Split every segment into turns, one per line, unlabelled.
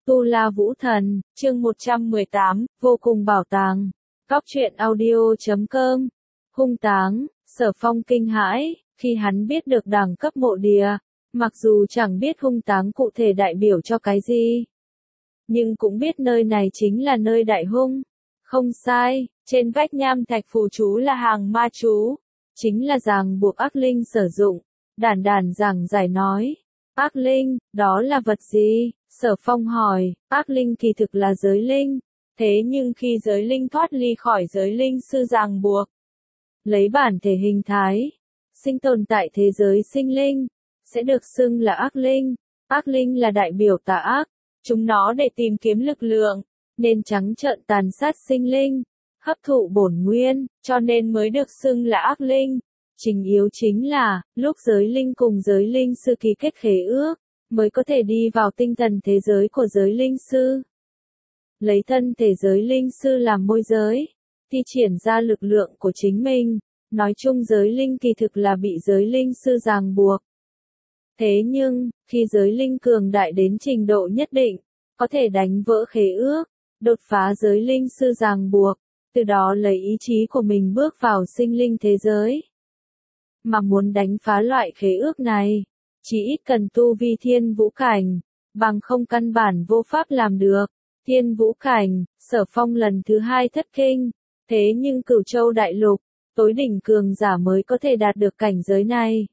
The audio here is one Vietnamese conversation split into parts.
Tu La Vũ Thần, chương 118, vô cùng bảo tàng. Góc truyện audio.com. Hung táng, Sở Phong kinh hãi, khi hắn biết được đẳng cấp mộ địa, mặc dù chẳng biết hung táng cụ thể đại biểu cho cái gì, nhưng cũng biết nơi này chính là nơi đại hung. Không sai, trên vách nham thạch phù chú là hàng ma chú, chính là ràng buộc ác linh sử dụng. Đản đản giảng giải nói, ác linh, đó là vật gì? Sở Phong hỏi, ác linh kỳ thực là giới linh, thế nhưng khi giới linh thoát ly khỏi giới linh sư ràng buộc, lấy bản thể hình thái, sinh tồn tại thế giới sinh linh, sẽ được xưng là ác linh. Ác linh là đại biểu tà ác, chúng nó để tìm kiếm lực lượng, nên trắng trợn tàn sát sinh linh, hấp thụ bổn nguyên, cho nên mới được xưng là ác linh. Trình yếu chính là, lúc giới linh cùng giới linh sư ký kết khế ước, mới có thể đi vào tinh thần thế giới của giới linh sư. Lấy thân thể giới linh sư làm môi giới, thi triển ra lực lượng của chính mình, nói chung giới linh kỳ thực là bị giới linh sư ràng buộc. Thế nhưng, khi giới linh cường đại đến trình độ nhất định, có thể đánh vỡ khế ước, đột phá giới linh sư ràng buộc, từ đó lấy ý chí của mình bước vào sinh linh thế giới. Mà muốn đánh phá loại khế ước này, chỉ ít cần tu vi thiên vũ cảnh, bằng không căn bản vô pháp làm được. Thiên vũ cảnh, Sở Phong lần thứ 2 thất kinh, thế nhưng Cửu Châu đại lục, tối đỉnh cường giả mới có thể đạt được cảnh giới này.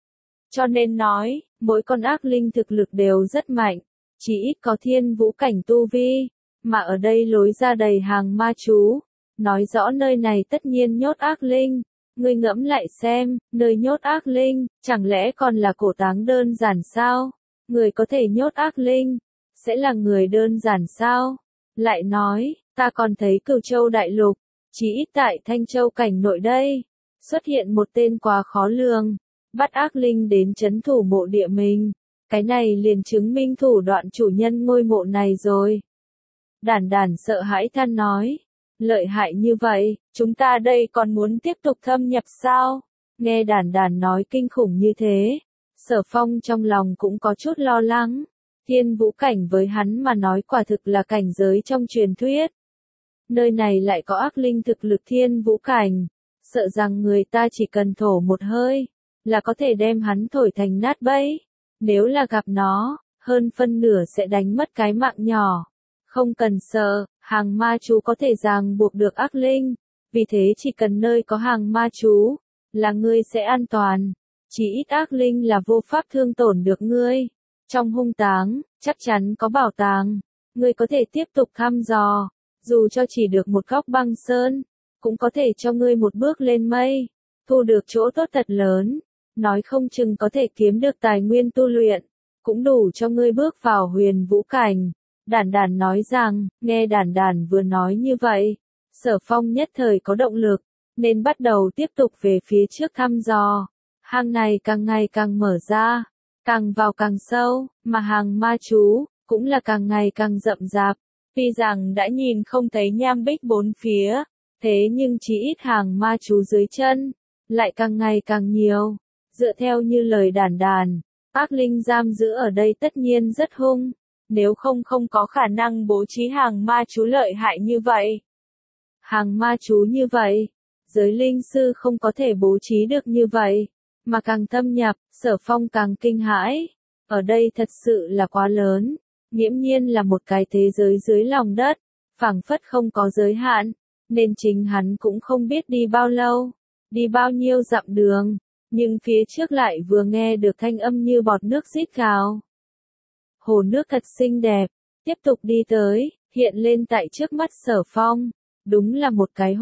Cho nên nói, mỗi con ác linh thực lực đều rất mạnh, chỉ ít có thiên vũ cảnh tu vi, mà ở đây lối ra đầy hàng ma chú, nói rõ nơi này tất nhiên nhốt ác linh. Ngươi ngẫm lại xem, nơi nhốt ác linh, chẳng lẽ còn là cổ táng đơn giản sao? Người có thể nhốt ác linh, sẽ là người đơn giản sao? Lại nói, ta còn thấy Cửu Châu đại lục, chỉ ít tại Thanh Châu cảnh nội đây, xuất hiện một tên quá khó lường, bắt ác linh đến trấn thủ mộ địa mình. Cái này liền chứng minh thủ đoạn chủ nhân ngôi mộ này rồi. Đản đản sợ hãi than nói. Lợi hại như vậy, chúng ta đây còn muốn tiếp tục thâm nhập sao? Nghe đản đản nói kinh khủng như thế, Sở Phong trong lòng cũng có chút lo lắng. Thiên vũ cảnh với hắn mà nói quả thực là cảnh giới trong truyền thuyết. Nơi này lại có ác linh thực lực thiên vũ cảnh, sợ rằng người ta chỉ cần thổ một hơi, là có thể đem hắn thổi thành nát bấy. Nếu là gặp nó, hơn phân nửa sẽ đánh mất cái mạng nhỏ. Không cần sợ, hàng ma chú có thể ràng buộc được ác linh, vì thế chỉ cần nơi có hàng ma chú, là ngươi sẽ an toàn, chỉ ít ác linh là vô pháp thương tổn được ngươi. Trong hung táng, chắc chắn có bảo tàng, ngươi có thể tiếp tục thăm dò, dù cho chỉ được một góc băng sơn, cũng có thể cho ngươi một bước lên mây, thu được chỗ tốt thật lớn, nói không chừng có thể kiếm được tài nguyên tu luyện, cũng đủ cho ngươi bước vào huyền vũ cảnh. Đản đản nói rằng, nghe đản đản vừa nói như vậy, Sở Phong nhất thời có động lực, nên bắt đầu tiếp tục về phía trước thăm dò. Hang này càng ngày càng mở ra, càng vào càng sâu, mà hàng ma chú, cũng là càng ngày càng rậm rạp. Tuy rằng đã nhìn không thấy nham bích bốn phía, thế nhưng chỉ ít hàng ma chú dưới chân, lại càng ngày càng nhiều. Dựa theo như lời đản đản, ác linh giam giữ ở đây tất nhiên rất hung. Nếu không có khả năng bố trí hàng ma chú lợi hại như vậy. Hàng ma chú như vậy, giới linh sư không có thể bố trí được như vậy, mà càng thâm nhập, Sở Phong càng kinh hãi. Ở đây thật sự là quá lớn, nghiễm nhiên là một cái thế giới dưới lòng đất, phảng phất không có giới hạn, nên chính hắn cũng không biết đi bao lâu, đi bao nhiêu dặm đường, nhưng phía trước lại vừa nghe được thanh âm như bọt nước rít gào. Hồ nước thật xinh đẹp, tiếp tục đi tới, hiện lên tại trước mắt Sở Phong, đúng là một cái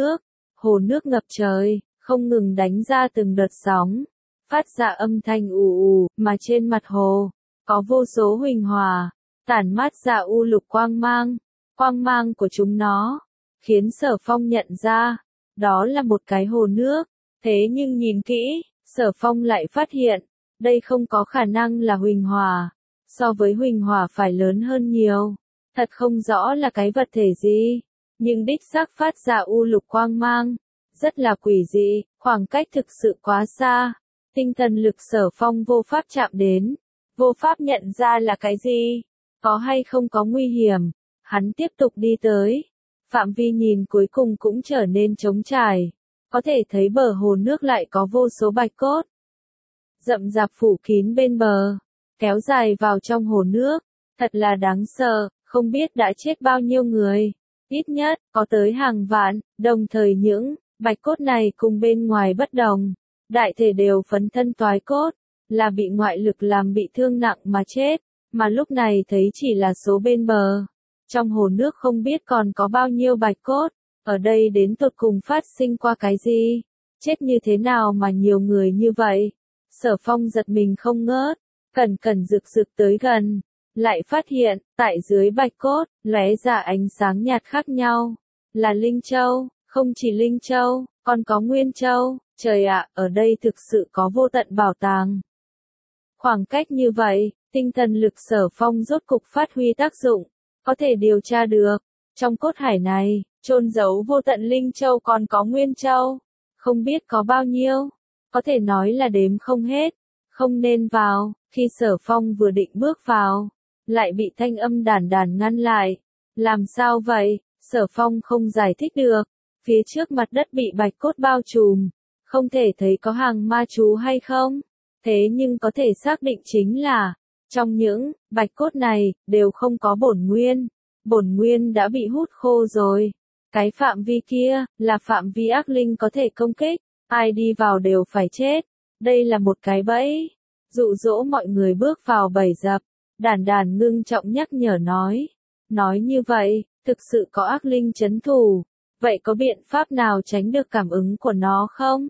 hồ nước ngập trời, không ngừng đánh ra từng đợt sóng, phát ra âm thanh ù ù, mà trên mặt hồ, có vô số huỳnh hỏa, tản mát ra u lục quang mang của chúng nó, khiến Sở Phong nhận ra, đó là một cái hồ nước, thế nhưng nhìn kỹ, Sở Phong lại phát hiện, đây không có khả năng là huỳnh hỏa. So với huỳnh hỏa phải lớn hơn nhiều, thật không rõ là cái vật thể gì, nhưng đích xác phát ra u lục quang mang, rất là quỷ dị, khoảng cách thực sự quá xa, tinh thần lực Sở Phong vô pháp chạm đến, vô pháp nhận ra là cái gì. có hay không có nguy hiểm. Hắn tiếp tục đi tới. Phạm vi nhìn cuối cùng cũng trở nên trống trải. Có thể thấy bờ hồ nước lại có vô số bạch cốt. Rậm rạp phủ kín bên bờ, kéo dài vào trong hồ nước. Thật là đáng sợ, không biết đã chết bao nhiêu người. Ít nhất, có tới hàng vạn, đồng thời những bạch cốt này cùng bên ngoài bất đồng. Đại thể đều phấn thân toái cốt, là bị ngoại lực làm bị thương nặng mà chết, mà lúc này thấy chỉ là số bên bờ. Trong hồ nước không biết còn có bao nhiêu bạch cốt, ở đây đến tột cùng phát sinh qua cái gì? Chết như thế nào mà nhiều người như vậy? Sở Phong giật mình không ngớt, cẩn cẩn rực rực tới gần, lại phát hiện, tại dưới bạch cốt, lóe ra ánh sáng nhạt khác nhau, là Linh Châu, không chỉ Linh Châu, còn có Nguyên Châu. Trời ạ, ở đây thực sự có vô tận bảo tàng. Khoảng cách như vậy, tinh thần lực Sở Phong rốt cục phát huy tác dụng, có thể điều tra được, trong cốt hải này, chôn giấu vô tận Linh Châu còn có Nguyên Châu, không biết có bao nhiêu, có thể nói là đếm không hết, không nên vào. Khi Sở Phong vừa định bước vào, lại bị thanh âm đàn đàn ngăn lại. Làm sao vậy? Sở Phong không giải thích được, phía trước mặt đất bị bạch cốt bao trùm, không thể thấy có hàng ma chú hay không, thế nhưng có thể xác định chính là, trong những bạch cốt này, đều không có bổn nguyên đã bị hút khô rồi. Cái phạm vi kia, là phạm vi ác linh có thể công kích, ai đi vào đều phải chết. Đây là một cái bẫy, dụ dỗ mọi người bước vào bẫy dập. Đàn đàn ngưng trọng nhắc nhở nói như vậy, thực sự có ác linh trấn thủ, vậy có biện pháp nào tránh được cảm ứng của nó không?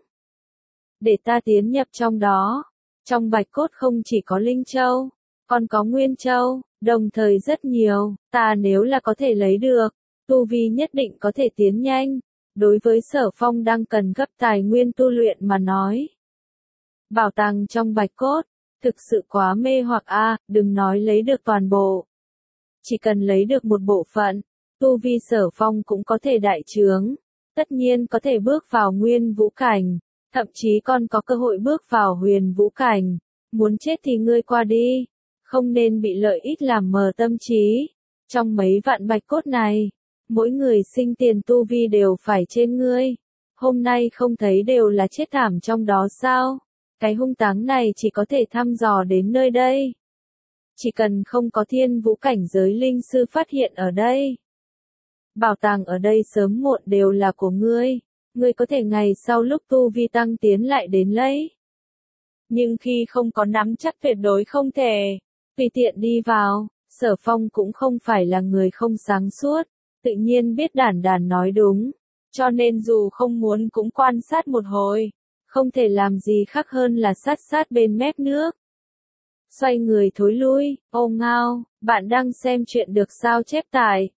Để ta tiến nhập trong đó. Trong bạch cốt không chỉ có Linh Châu, còn có Nguyên Châu, đồng thời rất nhiều, ta nếu là có thể lấy được, tu vi nhất định có thể tiến nhanh. Đối với Sở Phong đang cần gấp tài nguyên tu luyện mà nói. Bảo tàng trong bạch cốt, thực sự quá mê hoặc đừng nói lấy được toàn bộ. Chỉ cần lấy được một bộ phận, tu vi Sở Phong cũng có thể đại trướng, tất nhiên có thể bước vào nguyên vũ cảnh, thậm chí còn có cơ hội bước vào huyền vũ cảnh. Muốn chết thì ngươi qua đi, không nên bị lợi ích làm mờ tâm trí. Trong mấy vạn bạch cốt này, mỗi người sinh tiền tu vi đều phải trên ngươi. Hôm nay không thấy đều là chết thảm trong đó sao? Cái hung táng này chỉ có thể thăm dò đến nơi đây. Chỉ cần không có thiên vũ cảnh giới linh sư phát hiện ở đây. Bảo tàng ở đây sớm muộn đều là của ngươi. Ngươi có thể ngày sau lúc tu vi tăng tiến lại đến lấy. Nhưng khi không có nắm chắc tuyệt đối không thể. Tùy tiện đi vào, Sở Phong cũng không phải là người không sáng suốt. Tự nhiên biết đàn đàn nói đúng. Cho nên dù không muốn cũng quan sát một hồi. Không thể làm gì khác hơn là sát bên mép nước. Xoay người thối lui, ô ngao, bạn đang xem chuyện được sao chép tại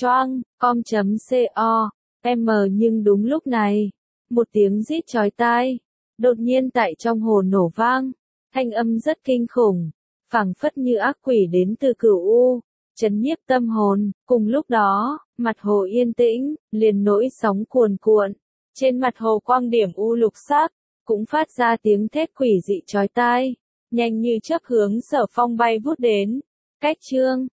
choang.com.co.m nhưng đúng lúc này, một tiếng rít chói tai, đột nhiên tại trong hồ nổ vang, thanh âm rất kinh khủng, phảng phất như ác quỷ đến từ cửu u, chấn nhiếp tâm hồn. Cùng lúc đó, mặt hồ yên tĩnh, liền nổi sóng cuồn cuộn, trên mặt hồ quang điểm u lục sắc, cũng phát ra tiếng thét quỷ dị chói tai, nhanh như chớp hướng Sở Phong bay vút đến. Cách chương